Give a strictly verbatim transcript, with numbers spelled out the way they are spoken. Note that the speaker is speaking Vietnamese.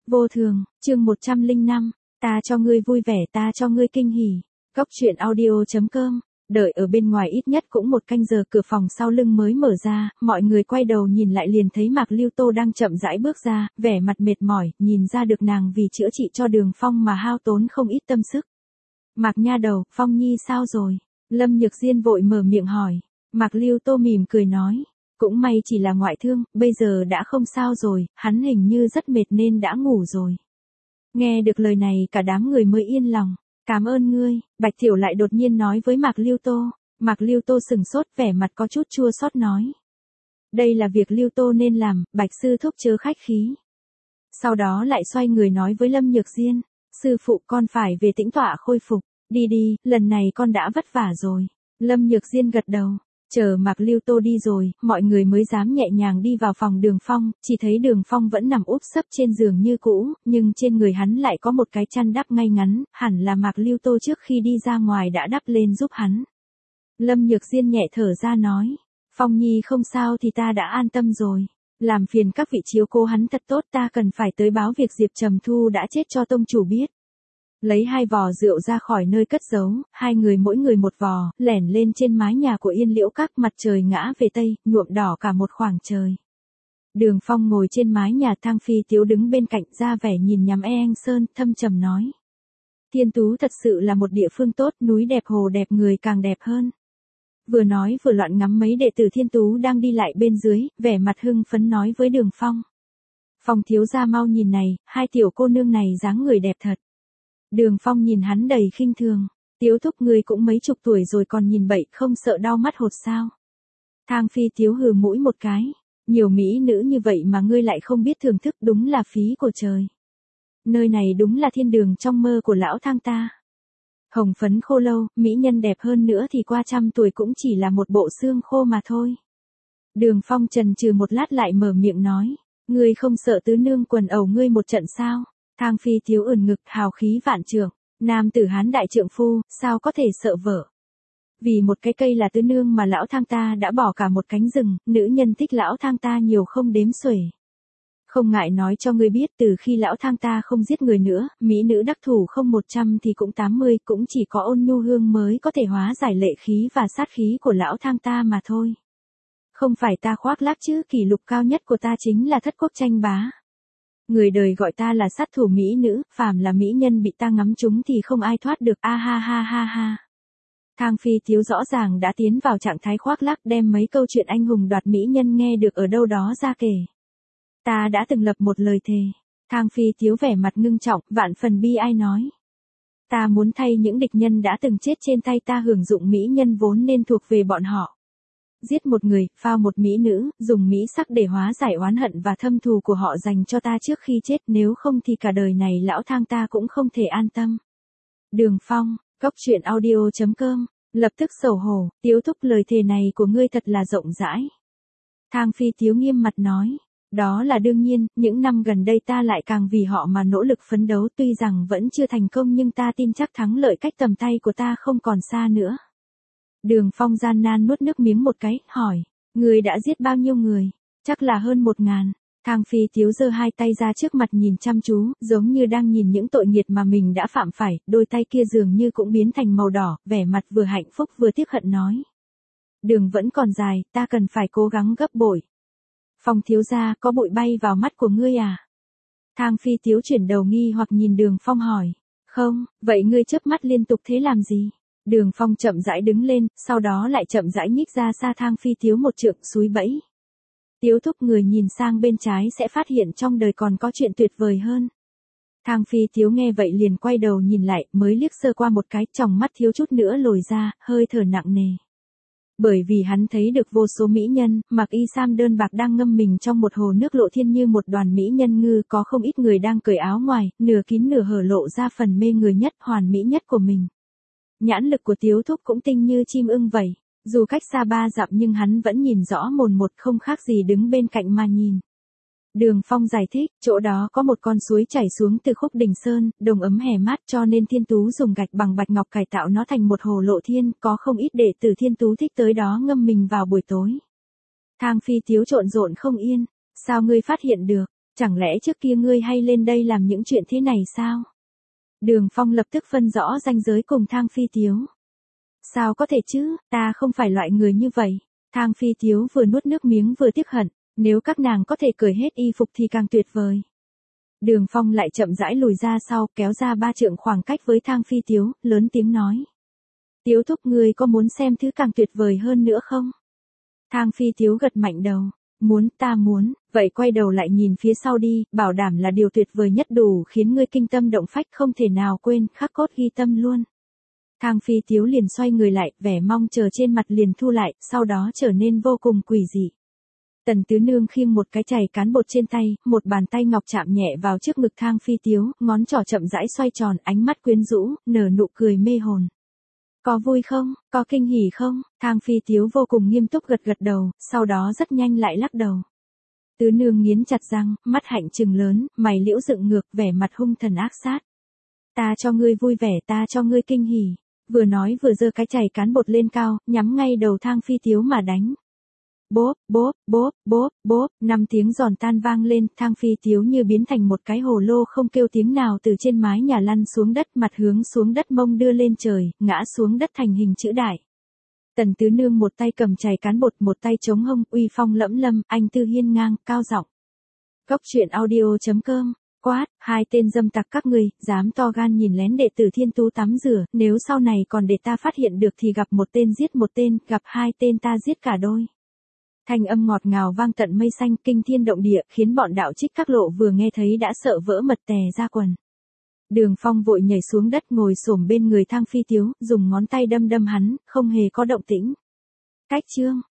Vô thường, chương một trăm lẻ năm, ta cho ngươi vui vẻ, ta cho ngươi kinh hỉ. Góc truyện audio chấm com. Đợi ở bên ngoài ít nhất cũng một canh giờ, cửa phòng sau lưng mới mở ra, mọi người quay đầu nhìn lại liền thấy Mạc Lưu Tô đang chậm rãi bước ra, vẻ mặt mệt mỏi, nhìn ra được nàng vì chữa trị cho Đường Phong mà hao tốn không ít tâm sức. Mạc nha đầu, Phong Nhi sao rồi? Lâm Nhược Diên vội mở miệng hỏi. Mạc Lưu Tô mỉm cười nói, cũng may chỉ là ngoại thương, bây giờ đã không sao rồi, hắn hình như rất mệt nên đã ngủ rồi. Nghe được lời này cả đám người mới yên lòng. Cảm ơn ngươi, Bạch Thiểu lại đột nhiên nói với Mạc Lưu Tô. Mạc Lưu Tô sừng sốt, vẻ mặt có chút chua xót nói. Đây là việc Lưu Tô nên làm, Bạch sư thúc chớ khách khí. Sau đó lại xoay người nói với Lâm Nhược Diên. Sư phụ, con phải về tĩnh tọa khôi phục. Đi đi, lần này con đã vất vả rồi. Lâm Nhược Diên gật đầu. Chờ Mạc Lưu Tô đi rồi, mọi người mới dám nhẹ nhàng đi vào phòng Đường Phong, chỉ thấy Đường Phong vẫn nằm úp sấp trên giường như cũ, nhưng trên người hắn lại có một cái chăn đắp ngay ngắn, hẳn là Mạc Lưu Tô trước khi đi ra ngoài đã đắp lên giúp hắn. Lâm Nhược Diên nhẹ thở ra nói, Phong Nhi không sao thì ta đã an tâm rồi. Làm phiền các vị chiếu cố hắn thật tốt, ta cần phải tới báo việc Diệp Trầm Thu đã chết cho tông chủ biết. Lấy hai vò rượu ra khỏi nơi cất giấu, hai người mỗi người một vò, lẻn lên trên mái nhà của Yên Liễu Các, mặt trời ngã về tây, nhuộm đỏ cả một khoảng trời. Đường Phong ngồi trên mái nhà, Thang Phi Tiếu đứng bên cạnh, ra vẻ nhìn nhằm E Anh Sơn, thâm trầm nói. Thiên Tú thật sự là một địa phương tốt, núi đẹp hồ đẹp người càng đẹp hơn. Vừa nói vừa loạn ngắm mấy đệ tử Thiên Tú đang đi lại bên dưới, vẻ mặt hưng phấn nói với Đường Phong. Phong thiếu gia mau nhìn này, hai tiểu cô nương này dáng người đẹp thật. Đường Phong nhìn hắn đầy khinh thường. Tiếu thúc ngươi cũng mấy chục tuổi rồi còn nhìn bậy, không sợ đau mắt hột sao? Thang Phi Tiếu hừ mũi một cái. Nhiều mỹ nữ như vậy mà ngươi lại không biết thưởng thức, đúng là phí của trời. Nơi này đúng là thiên đường trong mơ của lão Thang ta. Hồng phấn khô lâu, mỹ nhân đẹp hơn nữa thì qua trăm tuổi cũng chỉ là một bộ xương khô mà thôi. Đường Phong chần chừ một lát lại mở miệng nói. Ngươi không sợ tứ nương quần ẩu ngươi một trận sao? Thang Phi Tiếu ưỡn ngực, hào khí vạn trượng, nam tử hán đại trượng phu, sao có thể sợ vợ. Vì một cái cây là tứ nương mà lão Thang ta đã bỏ cả một cánh rừng, nữ nhân thích lão Thang ta nhiều không đếm xuể. Không ngại nói cho ngươi biết, từ khi lão Thang ta không giết người nữa, mỹ nữ đắc thủ không một trăm thì cũng tám mươi, cũng chỉ có Ôn Nhu Hương mới có thể hóa giải lệ khí và sát khí của lão Thang ta mà thôi. Không phải ta khoác lác chứ, kỷ lục cao nhất của ta chính là thất quốc tranh bá. Người đời gọi ta là sát thủ mỹ nữ, phàm là mỹ nhân bị ta ngắm trúng thì không ai thoát được, a ha ha ha ha. Thang Phi Tiếu rõ ràng đã tiến vào trạng thái khoác lác, đem mấy câu chuyện anh hùng đoạt mỹ nhân nghe được ở đâu đó ra kể. Ta đã từng lập một lời thề. Thang Phi Tiếu vẻ mặt ngưng trọng, vạn phần bi ai nói. Ta muốn thay những địch nhân đã từng chết trên tay ta hưởng dụng mỹ nhân vốn nên thuộc về bọn họ. Giết một người, phao một mỹ nữ, dùng mỹ sắc để hóa giải oán hận và thâm thù của họ dành cho ta trước khi chết, nếu không thì cả đời này lão Thang ta cũng không thể an tâm. Đường Phong, góc truyện audio chấm com, lập tức xấu hổ, Tiếu thúc lời thề này của ngươi thật là rộng rãi. Thang Phi Tiếu nghiêm mặt nói, đó là đương nhiên, những năm gần đây ta lại càng vì họ mà nỗ lực phấn đấu, tuy rằng vẫn chưa thành công nhưng ta tin chắc thắng lợi cách tầm tay của ta không còn xa nữa. Đường Phong gian nan nuốt nước miếng một cái, hỏi, người đã giết bao nhiêu người? Chắc là hơn một ngàn. Thang Phi Tiếu giơ hai tay ra trước mặt nhìn chăm chú, giống như đang nhìn những tội nghiệt mà mình đã phạm phải, đôi tay kia dường như cũng biến thành màu đỏ, vẻ mặt vừa hạnh phúc vừa tiếc hận nói. Đường vẫn còn dài, ta cần phải cố gắng gấp bội. Phong thiếu gia, có bụi bay vào mắt của ngươi à? Thang Phi Tiếu chuyển đầu nghi hoặc nhìn Đường Phong hỏi. Không, vậy ngươi chớp mắt liên tục thế làm gì? Đường Phong chậm rãi đứng lên, sau đó lại chậm rãi nhích ra xa Thang Phi Tiếu một trượng, súi bẫy. Tiếu thúc, người nhìn sang bên trái sẽ phát hiện trong đời còn có chuyện tuyệt vời hơn. Thang Phi Tiếu nghe vậy liền quay đầu nhìn lại, mới liếc sơ qua một cái, tròng mắt thiếu chút nữa lồi ra, hơi thở nặng nề. Bởi vì hắn thấy được vô số mỹ nhân, mặc y sam đơn bạc đang ngâm mình trong một hồ nước lộ thiên như một đoàn mỹ nhân ngư, có không ít người đang cởi áo ngoài, nửa kín nửa hở lộ ra phần mê người nhất, hoàn mỹ nhất của mình. Nhãn lực của Tiếu thúc cũng tinh như chim ưng vậy, dù cách xa ba dặm nhưng hắn vẫn nhìn rõ mồn một, không khác gì đứng bên cạnh mà nhìn. Đường Phong giải thích, chỗ đó có một con suối chảy xuống từ khúc đỉnh sơn, đồng ấm hè mát, cho nên Thiên Tú dùng gạch bằng bạch ngọc cải tạo nó thành một hồ lộ thiên, có không ít đệ tử Thiên Tú thích tới đó ngâm mình vào buổi tối. Thang Phi Tiếu trộn rộn không yên, sao ngươi phát hiện được? Chẳng lẽ trước kia ngươi hay lên đây làm những chuyện thế này sao? Đường Phong lập tức phân rõ ranh giới cùng Thang Phi Tiếu. Sao có thể chứ, ta không phải loại người như vậy. Thang Phi Tiếu vừa nuốt nước miếng vừa tiếc hận, nếu các nàng có thể cởi hết y phục thì càng tuyệt vời. Đường Phong lại chậm rãi lùi ra sau, kéo ra ba trượng khoảng cách với Thang Phi Tiếu, lớn tiếng nói. Tiếu thúc, ngươi có muốn xem thứ càng tuyệt vời hơn nữa không? Thang Phi Tiếu gật mạnh đầu. Muốn, ta muốn, vậy quay đầu lại nhìn phía sau đi, bảo đảm là điều tuyệt vời nhất đủ khiến ngươi kinh tâm động phách không thể nào quên, khắc cốt ghi tâm luôn. Thang Phi Tiếu liền xoay người lại, vẻ mong chờ trên mặt liền thu lại, sau đó trở nên vô cùng quỷ dị. Tần Tứ Nương khiêng một cái chày cán bột trên tay, một bàn tay ngọc chạm nhẹ vào trước ngực Thang Phi Tiếu, ngón trỏ chậm rãi xoay tròn, ánh mắt quyến rũ, nở nụ cười mê hồn. Có vui không, có kinh hỉ không? Thang Phi Tiếu vô cùng nghiêm túc gật gật đầu, sau đó rất nhanh lại lắc đầu. Tứ Nương nghiến chặt răng, mắt hạnh trừng lớn, mày liễu dựng ngược, vẻ mặt hung thần ác sát. Ta cho ngươi vui vẻ, ta cho ngươi kinh hỉ. Vừa nói vừa giơ cái chày cán bột lên cao, nhắm ngay đầu Thang Phi Tiếu mà đánh. Bốp, bốp, bốp, bốp, bốp, năm tiếng giòn tan vang lên, Thang Phi Tiếu như biến thành một cái hồ lô không kêu tiếng nào từ trên mái nhà lăn xuống đất, mặt hướng xuống đất, mông đưa lên trời, ngã xuống đất thành hình chữ đại. Tần Tứ Nương một tay cầm chày cán bột, một tay chống hông, uy phong lẫm lâm, anh tư hiên ngang, cao giọng. Góc truyện audio chấm com. Quát, hai tên dâm tặc các ngươi, dám to gan nhìn lén đệ tử Thiên Tú tắm rửa, nếu sau này còn để ta phát hiện được thì gặp một tên giết một tên, gặp hai tên ta giết cả đôi. Thanh âm ngọt ngào vang tận mây xanh, kinh thiên động địa, khiến bọn đạo trích các lộ vừa nghe thấy đã sợ vỡ mật tè ra quần. Đường Phong vội nhảy xuống đất, ngồi xổm bên người Thang Phi Tiếu, dùng ngón tay đâm đâm hắn, không hề có động tĩnh. Cách chương,